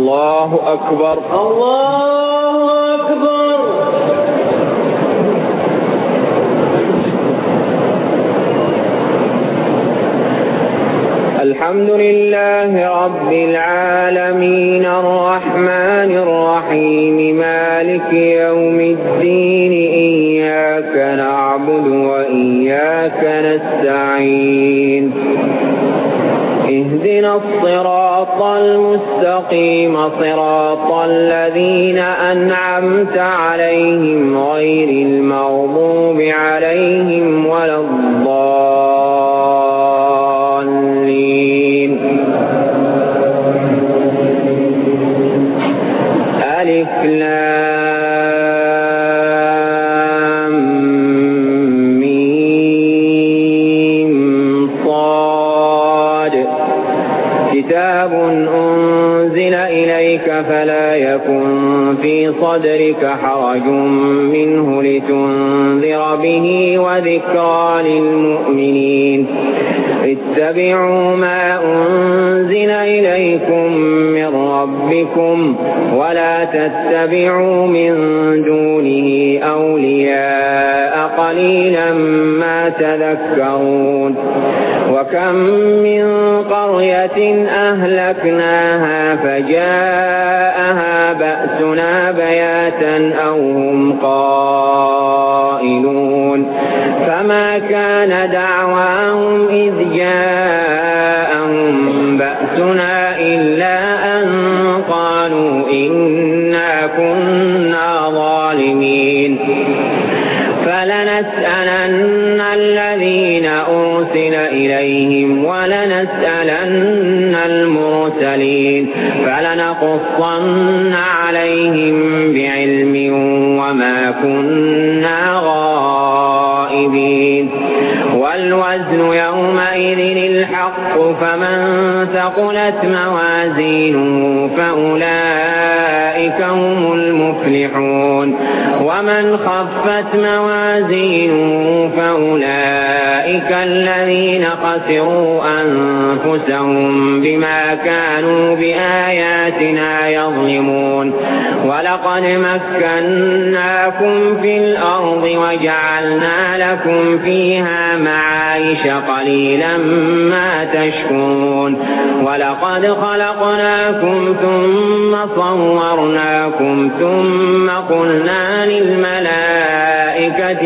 الله أكبر الله أكبر. الحمد لله رب العالمين الرحمن الرحيم مالك يوم الدين إياك نعبد وإياك نستعين اهدنا الصراط المستقيم صراط الذين أنعمت عليهم غير المغضوب عليهم ولا الضالين. ألف لام ميم صاد كتاب أنزل إليك فلا يكن في صدرك حرج منه لتنذر به وذكرى للمؤمنين. اتبعوا ما أنزل إليكم من ربكم ولا تتبعوا من دونه أولياء قليلا ما تذكرون. وكم من قرية أهلكناها فجاءها بأسنا بياتا أو هم قائلون فما كان دعواهم إذ جاءهم بأسنا إلا أن قالوا إنا كنا ظالمين. فلنسألن الذين أرسل إليهم ولنسألن المرسلين فلنقصن عليهم بعلم وما كنا غائبين. والوزن يومئذ الحق فمن ثقلت موازينه فأولئك هم المفلحون ومن خفت موازينه فأولئك الذين خسروا أنفسهم بما كانوا بآياتنا يظلمون. ولقد مكناكم في الأرض وجعلنا لكم فيها معايش قليلا ما تشكرون. ولقد خلقناكم ثم صورناكم ثم قلنا للملائكة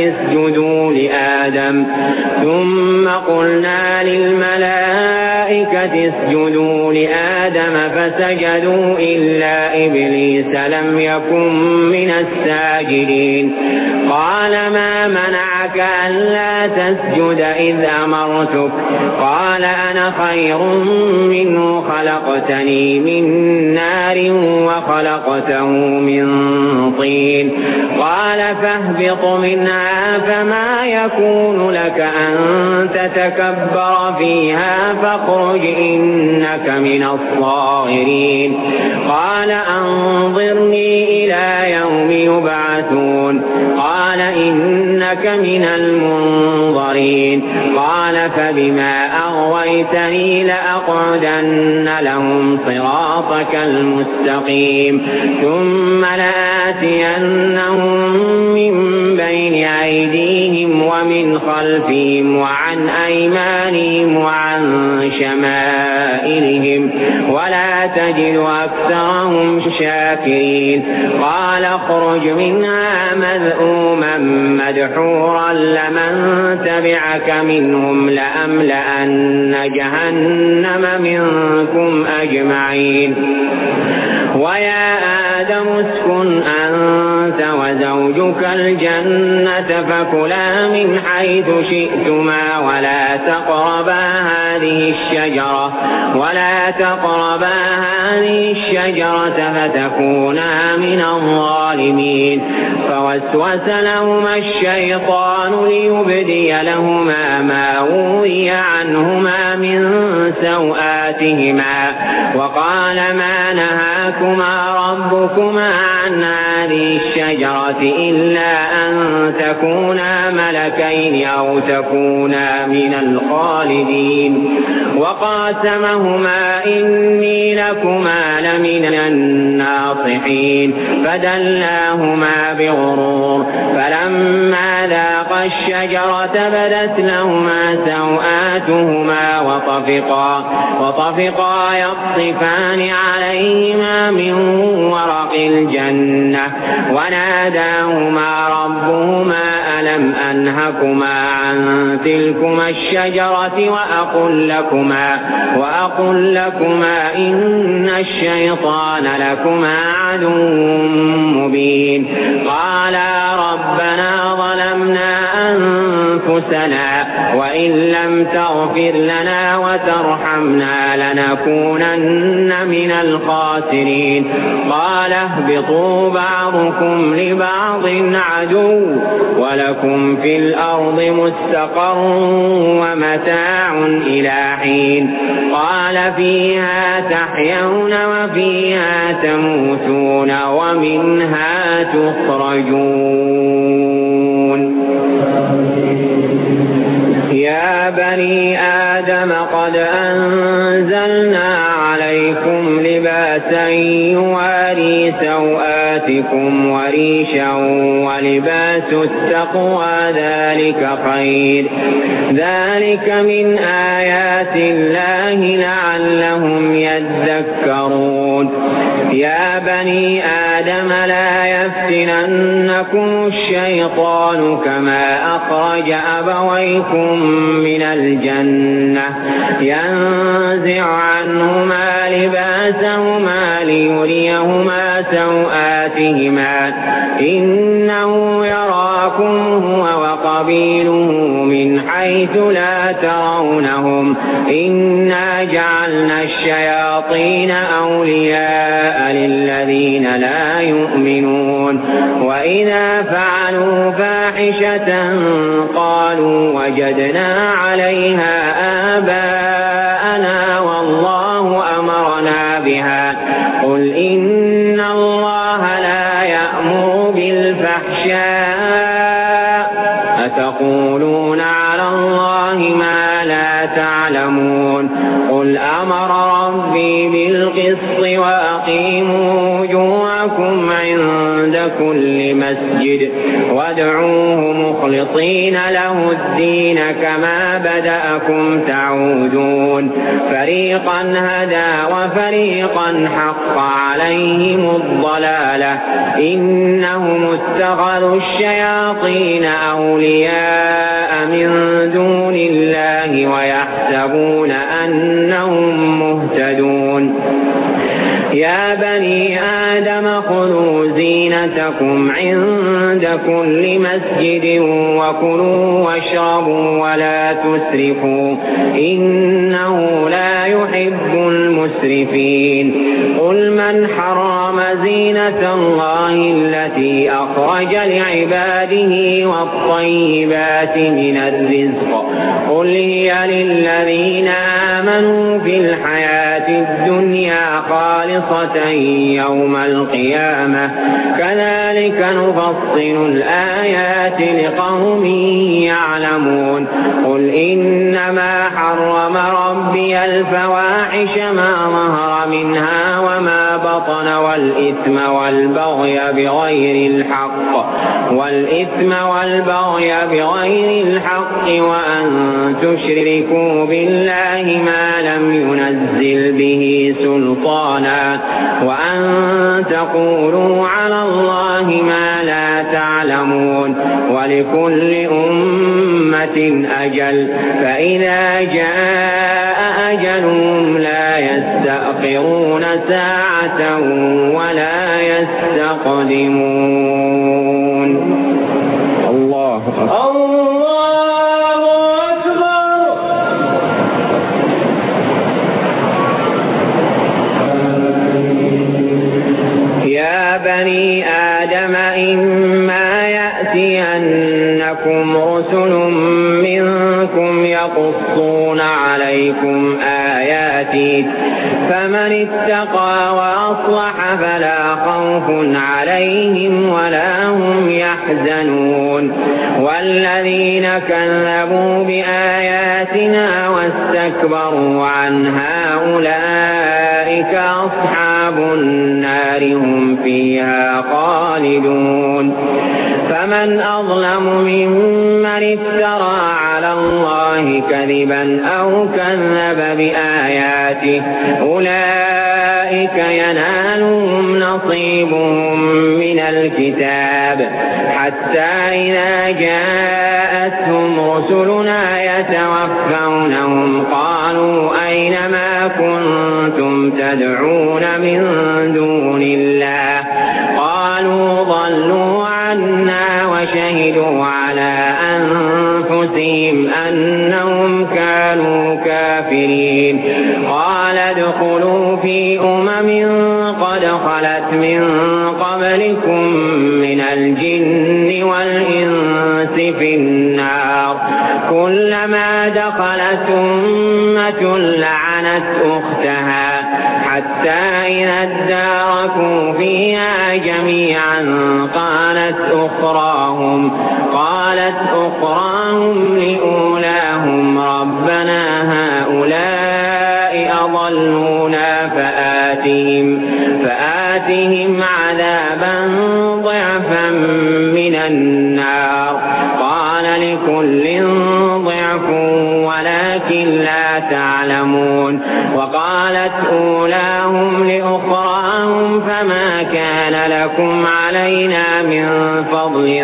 اسجدوا لآدم فسجدوا إلا إبليس لم يكن من الساجدين. قال ما منعك ألا تسجد إذ أمرتك؟ قال أنا خير منه خلقتني من نار وخلقته من طين. قال فاهبط منها فما يكون لك أن تتكبر فيها فاخرج إنك من الصاغرين. قال أنظرني إلى يوم يبعثون. قال إنك من المنظرين. قال فبما أغويتني لأقعدن لهم صراطك المستقيم ثم لآتينهم من بين أيديهم ومن خلفهم وعن أيمانهم وعن شمائلهم ولا تجد أكثرهم شاكرين. قال اخرج منها مذءوما مدحورا لمن تبعك منهم لأملأن جهنم منكم أجمعين. ويا آدم اسكن أنت وزوجك الجنة فكلا من حيث شئتما ولا تقربا هذه الشجرة فتكونا من الظالمين. فوسوس لهما الشيطان ليبدي لهما ما وري عنهما من سوآتهما وقال ما نهاكما ربكما عن هذه الشجرة إلا أن تكونا ملكين أو تكونا من الخالدين. وقاسمهما إني لكما إنهما لمن الناصحين فدلاهما بغرور فلما ذاقا الشجرة بدت لهما سوآتهما وطفقا يخصفان عليهما من ورق الجنة وناداهما ربهما ألم أنهكما عن تلكما الشجرة وأقل لكما إن الشيطان لكما عدو مبين قالا ربنا ظلمنا أنفسنا وإن لم تغفر لنا وترحمنا لنكونن من الخاسرين قال اهبطوا بعضكم لبعض عدو ولكم في الأرض مستقر ومتاع إلى حين قال فيها تحيون وفيها تموتون ومنها تخرجون يا بني آدم قد أنزلنا عليكم لباسا يواري سوآتكم وريشا ولباس التقوى ذلك خير ذلك من آيات الله لعلهم يذكرون يا بني آدم لا يفتننكم الشيطان كما أخرج أبويكم من الجنة ينزع عنهما لباسهما ليريهما سوآتهما إنه يراكم هو وقبيله من حيث لا ترونهم إنا جعلنا الشياطين أولياء للذين لا يؤمنون وإذا فعلوا فاحشة قالوا وجدنا عليها آباءنا والله أمرنا بها قل إن الله لا يأمر بالفحشاء أتقولون على الله ما لا تعلمون قل أمر ربي بالقسط وأقيموا وجوهكم عند كل مسجد وادعوه مخلصين له الدين كما بدأكم تعودون فريقا هدى وفريقا حق عليهم الضلالة إنهم اتخذوا الشياطين أولياء من دون الله ويحسبون أنهم مهتدون يا بني آدم خذوا زينتكم عند كل مسجد وكلوا واشربوا ولا تسرفوا إنه لا يحب المسرفين قل من حرم زينة الله التي أخرج لعباده والطيبات من الرزق قل هي للذين آمنوا في الحياة الدنيا خالصة يوم القيامة كذلك نفصل الآيات لقوم يعلمون قل إنما حرم ربي الفواحش ما ظهر منها وما بطن والإثم والبغي بغير الحق وأن تشركوا بالله ما لم ينزل به سلطانا وأن تقولوا على الله ما لا تعلمون ولكل أمة أجل فإذا جاء أجلهم لا يستأخرون ساعة ولا يستقدمون الله يا بني آدم إما يأتينكم رسل منكم يقصون عليكم آياتي فمن اتقى وأصلح فلا خوف عليهم ولا هم يحزنون والذين كذبوا بآياتنا واستكبروا عنها أولئك أولئك أصحاب النار هم فيها خالدون. فمن أظلم ممن افترى على الله كذبا أو كذب بآياته أولئك ينالهم نصيبهم من الكتاب حتى إذا جاءتهم رسلنا يتوفونهم قالوا أين ما كنتم تدعون من دون الله قالوا ضلوا عنا وشهدوا على أنفسهم أنهم كانوا كافرين. قال ادخلوا في قد خلت من قبلكم من الجن والإنس في النار كلما دخلت أمة لعنت أختها حتى إذا اداركوا فيها جميعا قالت أخراهم لأولاهم ربنا هؤلاء أضلونا فآتهم عذابا ضعفا من النار قال لكل ضعف ولكن لا تعلمون. وقالت أولاهم لأخراهم فما كان لكم علينا من فضل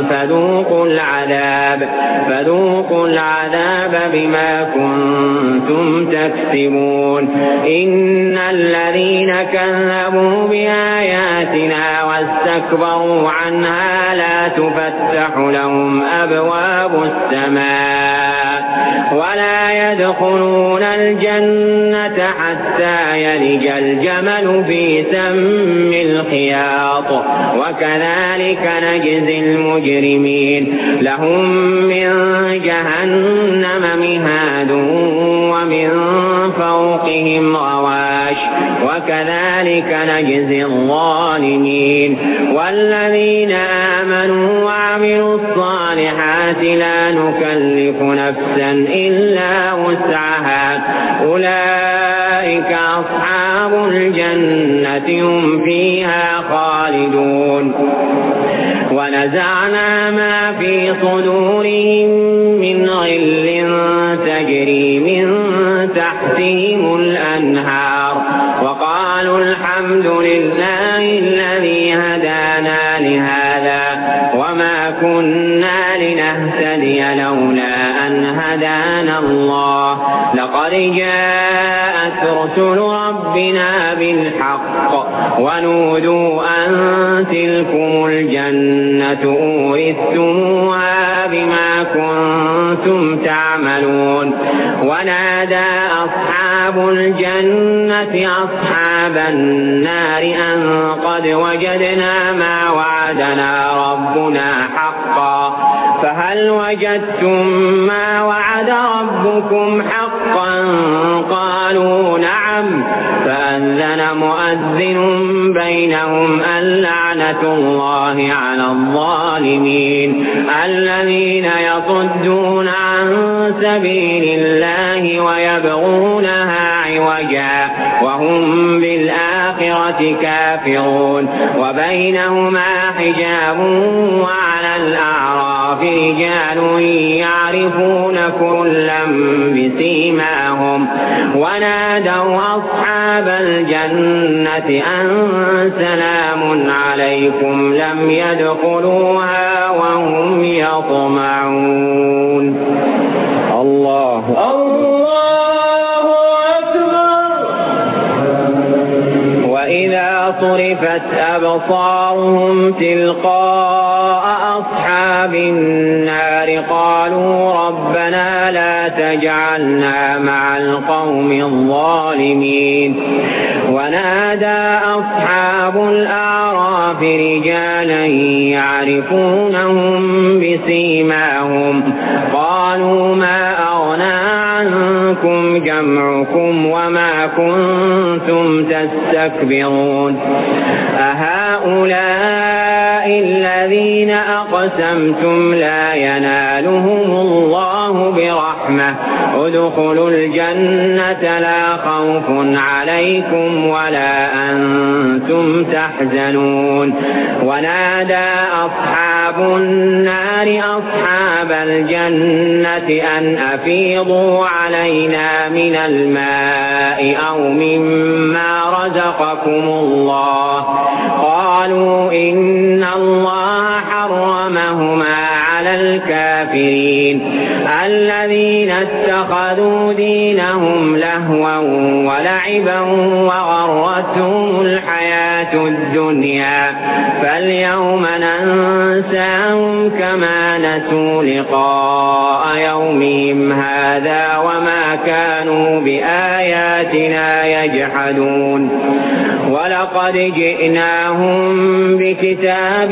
فذوقوا العذاب بما كنتم تكسبون. إن الذين كذبوا بآياتنا واستكبروا عنها لا تفتح لهم أبواب السماء ولا يدخلون الجنة حتى يلج الجمل في سم الخياط وكذلك نجزي المجرمين. لهم من جهنم مهاد ومن فوقهم غواش وكذلك نجزي الظالمين. والذين آمنوا وعملوا الصالحات لا نكلف نفسا إلا وسعها أولئك أصحاب الجنة هم فيها خالدون. ونزعنا ما في صدورهم من غل تجري من تحتهم الأنهار وقالوا الحمد لله الذي هدانا لهذا وما كنا لنهتدي لولا أن هدانا الله لقد جاءت رسل ربنا بالحق ونودوا أن تلكم الجنة أورثتموها بما كنتم تعملون. ونادى أصحاب الجنة أصحاب النار أن قد وجدنا ما وعدنا ربنا حقا فهل وجدتم ما وعد ربكم حقا قالوا نعم فأذن مؤذن بينهم اللعنة الله على الظالمين الذين يصدون عن سبيل الله ويبغونها عوجا وهم بالآخرة كافرون. وبينهما حجاب وعلى الأعراف رجال يعرفون كلا بسيماهم ونادوا أصحاب الجنة أن سلام عليكم لم يدخلوها وهم يطمعون. الله أكبر. وإذا صرفت أبصارهم تلقاء أصحاب النار قالوا ربنا لا تجعلنا مع القوم الظالمين. ونادى أصحاب الأعراف رجالا يعرفونهم بسيماهم قالوا ما أغنى عنكم جمعكم وما كنتم تستكبرون أهؤلاء الذين أقسمتم لا ينالهم الله برحمة ادخلوا الجنة لا خوف عليكم ولا أنتم تحزنون. ونادى أصحاب النار أصحاب الجنة أن أفيضوا علينا من الماء أو مما رزقكم الله. قالوا إن الله حرمهما على الكافرين الذين اتخذوا دينهم لهوا ولعبا وغرتهم الحياة الدنيا فاليوم ننساهم كما نسوا لقاء يومهم هذا وما كانوا بآياتنا يجحدون. ولقد جئناهم بكتاب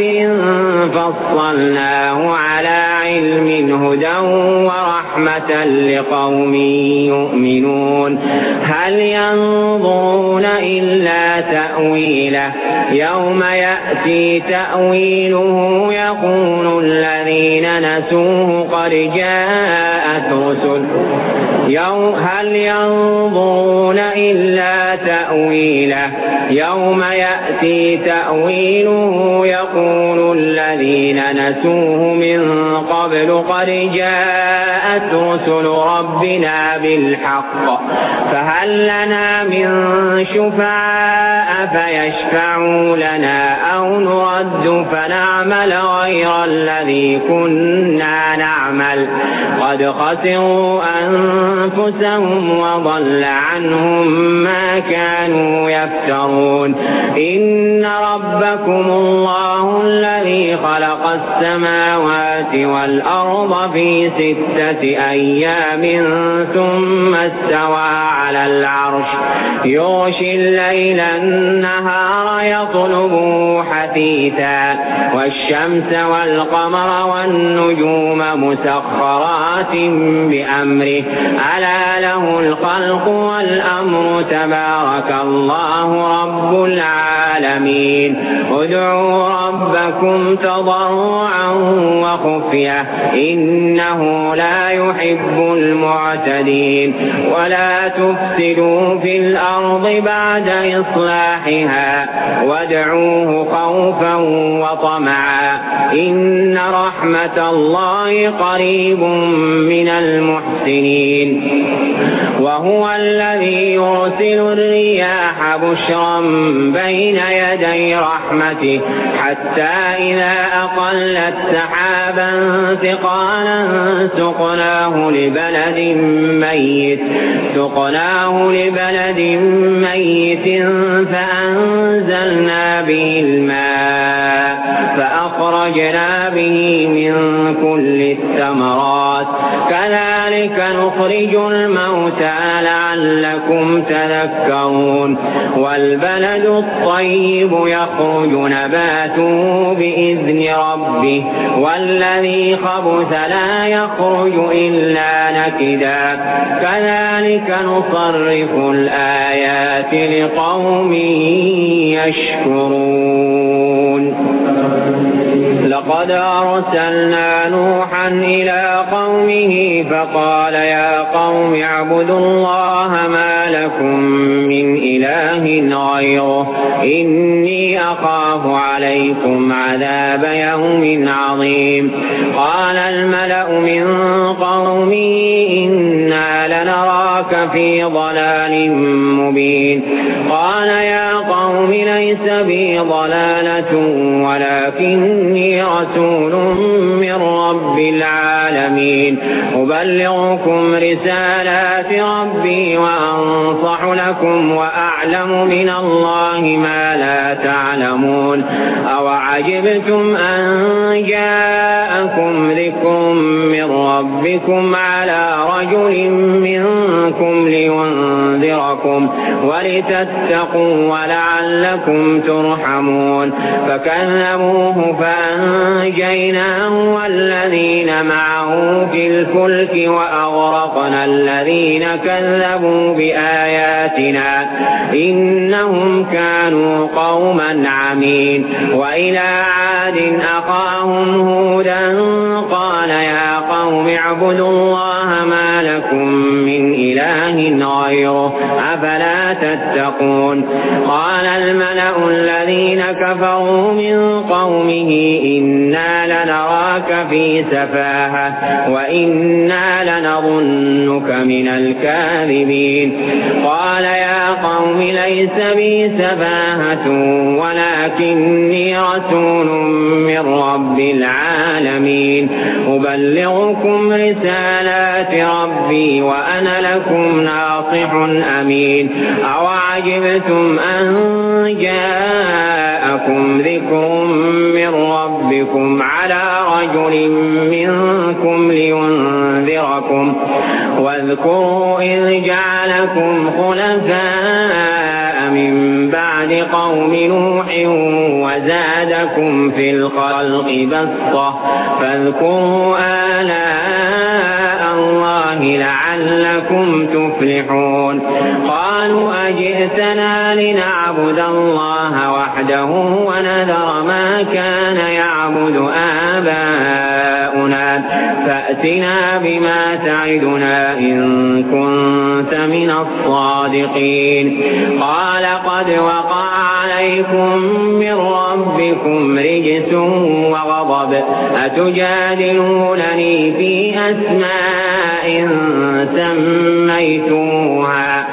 فصلناه على علم هدى ورحمة لقوم يؤمنون. هل ينظرون إلا تأويله يوم يأتي تأويله يقول الذين نسوه قد جاءت رسل هل ينظرون إلا تأويله يوم يأتي تأويله يقول الذين نسوه من قبل قد جاءت رسل ربنا بالحق فهل لنا من شفعاء فيشفعوا لنا أو نرد فنعمل غير الذي كنا نعمل قد خسروا أنفسهم وضل عنهم ما كانوا يفترون. إن ربكم الله الذي خلق السماوات والأرض في 6 أيام ثم استوى على العرش يغشي الليل النهار يطلبه حثيثا والشمس والقمر والنجوم مسخرات بأمره ألا له الخلق والأمر تبارك الله رب العالمين. ادعوا ربكم تضرعا وخفية إنه لا يحب المعتدين. ولا تفسدوا في الأرض بعد إصلاحها وادعوه خوفا وطمعا إن رحمة الله قريب من المحسنين. وهو الذي يرسل الرياح بشرا بين يدي رحمته حتى إذا أقلت سحابا ثقالا سقناه لبلد ميت فأنزلنا به الماء فأخرجنا به من كل الثمرات كذلك نخرج الموتى لعلكم تذكرون. والبلد الطيب يخرج نباته بإذن ربه والذي خبث لا يخرج إلا نكدا كذلك نصرف الآيات لقوم يشكرون. لقد أرسلنا نوحا إلى قومه فقال يا قوم اعبدوا الله ما لكم من إله غيره إني أخاف عليكم عذاب يوم عظيم. قال الملأ من قومه إنا لنراك في ضلال مبين. قال يا قوم ليس بي ضلالة ولكني رسول من رب العالمين أبلغكم رسالات ربي وأنصح لكم وأعلم من الله ما لا تعلمون. أوعجبتم أن جاءكم ذكر من ربكم على رجل منكم لينذركم ولتتقوا ولعلكم ترحمون. فكذبوه فأنجيناه والذين معه في الفلك وأغرقنا الذين كذبوا بآياتنا إنهم كانوا قوما عمين. وإلى عاد أخاهم هودا قال يا قوم اعبدوا الله ما لكم إله غيره أفلا تتقون. قال الملأ الذين كفروا من قومه إنا لنراك في سفاهة وإنا لنظنك من الكاذبين. قال يا قوم ليس بي سفاهة ولكني رسول من رب العالمين أبلغكم رسالات ربي وأنا لكم ناصح أمين. أوعجبتم أن جاءكم ذكر من ربكم على رجل منكم لينذركم واذكروا إذ جعلكم خلفاء من بعد قوم نوح وزادكم في الخلق بسطة فاذكروا آلاء الله لعلكم تفلحون. قالوا أجئتنا لنعبد الله وحده ونذر ما كان يعبد آباؤنا فأتنا بما تعدنا إن كنت من الصادقين. قال قد وقع عليكم من ربكم رجس وغضب أتجادلونني في أسماء سميتموها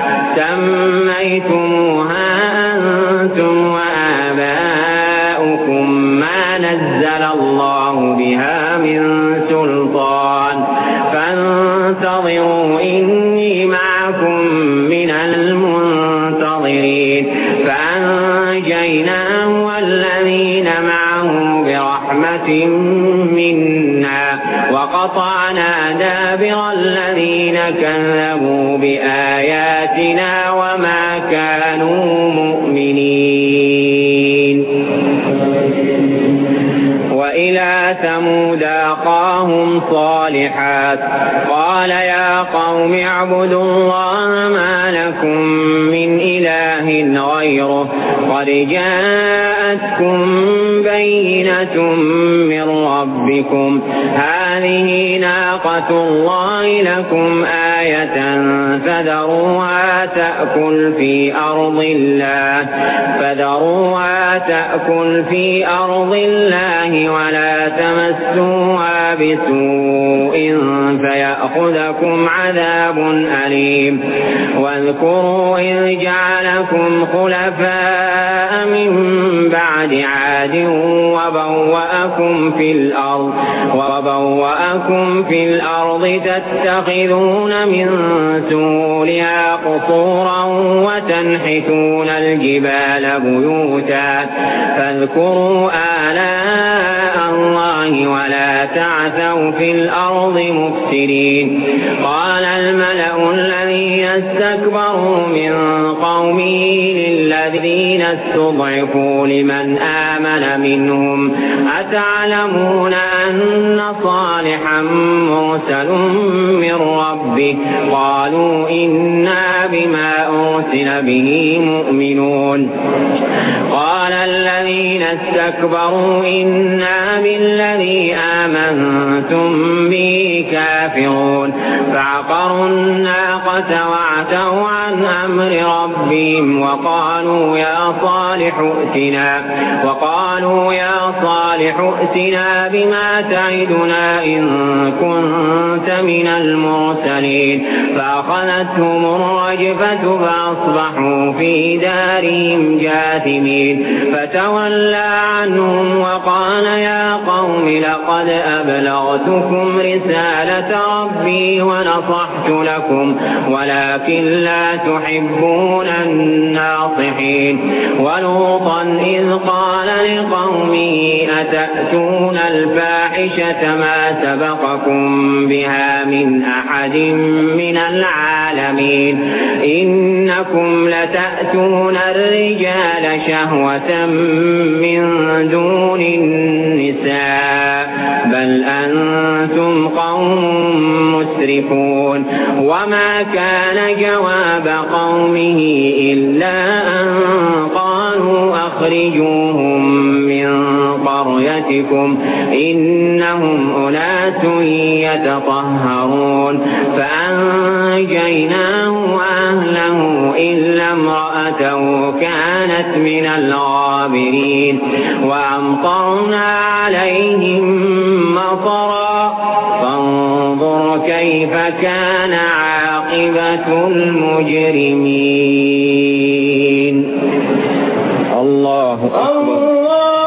أنتم وآباؤكم ما نزل الله بها من سلطان فانتظروا إني معكم من المنتظرين. فأنجيناه والذين معه برحمة منا وقطعنا دابر الذين كذبوا بآياتنا وما كانوا مؤمنين. وإلى ثمود أخاهم صالحا قال يا قوم اعبدوا الله ما لكم من إله غيره قد جاءتكم بينة من ربكم هذه ناقة الله لكم آية فذروها تأكل في أرض الله ولا تمسوها بسوء فيأخذكم عذاب أليم. واذكروا إذ جعلكم خلفاء من بعد عاد وبوأكم في الأرض تتخذون من سهولها قصورا وتنحتون الجبال بيوتا فاذكروا آلاء الله ولا تعثوا في الأرض مفسدين. قال الملأ الذين استكبروا من قومه للذين استضعفوا لمن آمن منهم أتعلمون أن صالحا مرسل من ربه قالوا إنا بما أرسل به مؤمنون. قال الذين استكبروا إنا بالذي آمنتم به كافرون فعقروا الناقة وعتوا عن أمر ربهم وقالوا يا صالح ائتنا بما تعدنا إن كنت من المرسلين. فأخذتهم الرجفة فأصبحوا في دارهم جاثمين. فتولى عنهم وقال يا قوم لقد أبلغتكم رسالة ربي ونصحت لكم ولكن لا تحبون الناصحين. ولوطا إذ قال لقومه أتأتون الفاحشة ما سبقكم بها من أحد من العالمين إنكم لتأتون الرجال شهوة من دون النساء بل أنتم قوم مسرفون. وما كان جواب قومه إلا أن قالوا أخرجوهم من قريتكم إنهم أناس يتطهرون. فأنجيناه فأنجيناه وأهله إلا امرأته كانت من الغابرين وأمطرنا عليهم مطرا فانظر كيف كان عاقبة المجرمين. الله أكبر.